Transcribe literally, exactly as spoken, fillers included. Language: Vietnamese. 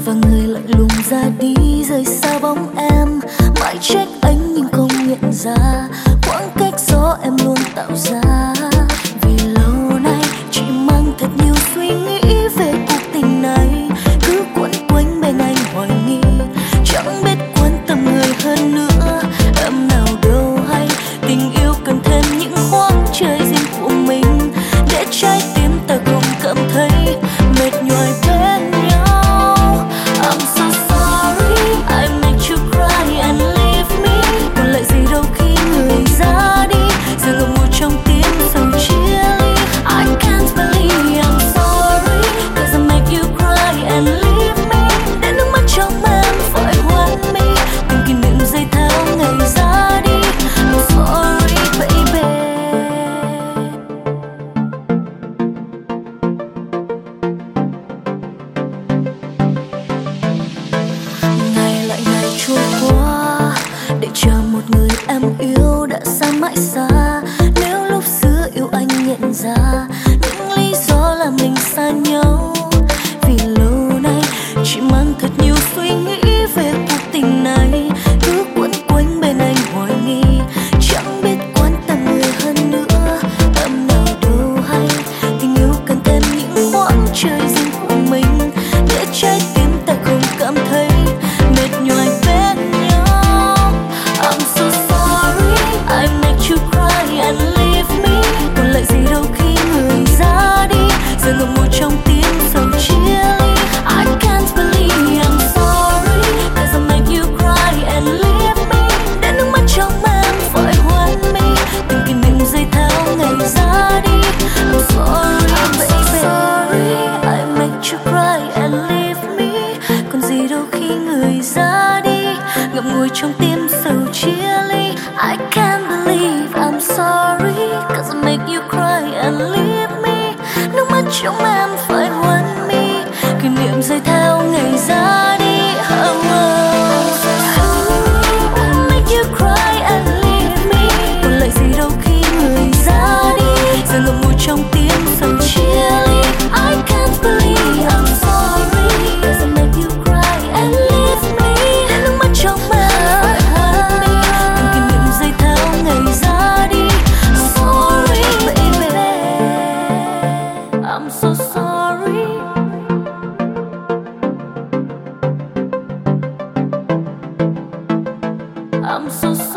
và người lạnh lùng ra đi rời xa bóng em. Mãi trách anh nhưng không nhận ra khoảng cách gió em luôn tạo ra. Vì lâu nay chỉ mang thật nhiều suy nghĩ về cuộc tình này, cứ quẩn quanh bên anh hoài nghi, chẳng biết quan tâm người hơn nữa. Em nào đâu hay tình yêu cần thêm những khoảng trời riêng của mình, để trái tim ta cùng cảm thấy mệt nhoài bên nhau. I'm so sorry I make you cry and leave me. Còn lại gì đâu khi người ra đi, giờ ngậm ngùi trong tim sầu chia ly. I can't believe I'm sorry cause I make you cry and leave me. Để nước mắt trong em phải hoen mi, từng kỷ niệm dây theo ngày ra đi. I'm sorry baby. Ngày lại ngày trôi qua để chờ một người em yêu đã xa mãi xa. Nếu lúc xưa yêu anh nhận ra những lý do làm mình xa nhau, vì lâu nay chỉ mang thật nhiều suy nghĩ về cuộc tình này, cứ quẩn quanh bên anh hoài nghi, chẳng biết quan tâm người hơn nữa. Em nào đâu hay tình yêu cần thêm những khoảng trời riêng của mình, để trái tim ta không cảm thấy mệt nhoài bên nhau. I'm so sorry I make you cry and leave me. Còn lại gì đâu khi người ra đi, giờ ngậm ngùi trong tim sầu chia ly. I can't believe I'm sorry cause I make you cry and leave me. Để nước mắt trong em phải hoen mi, từng kỷ niệm dây theo ngày ra đi. I'm sorry baby, sorry I make you cry and leave me. Còn gì đâu khi người ra đi, ngậm ngùi trong tim sầu chia ly. I can't believe I'm sorry cause I make you cry and leave me. Nước mắt trong em phải hoen mi, kỷ niệm dây theo ngày ra đi. Oh, oh. I make you cry and leave me. Còn lại gì đâu khi người ra đi, giờ ngậm ngùi trong tim sầu chia ly. I can't believe I'm sorry cause I make you cry and leave me. Để nước mắt trong em phải hoen mi, từng kỷ niệm dây theo ngày ra đi. Sorry baby, I'm so sorry. I'm so sorry.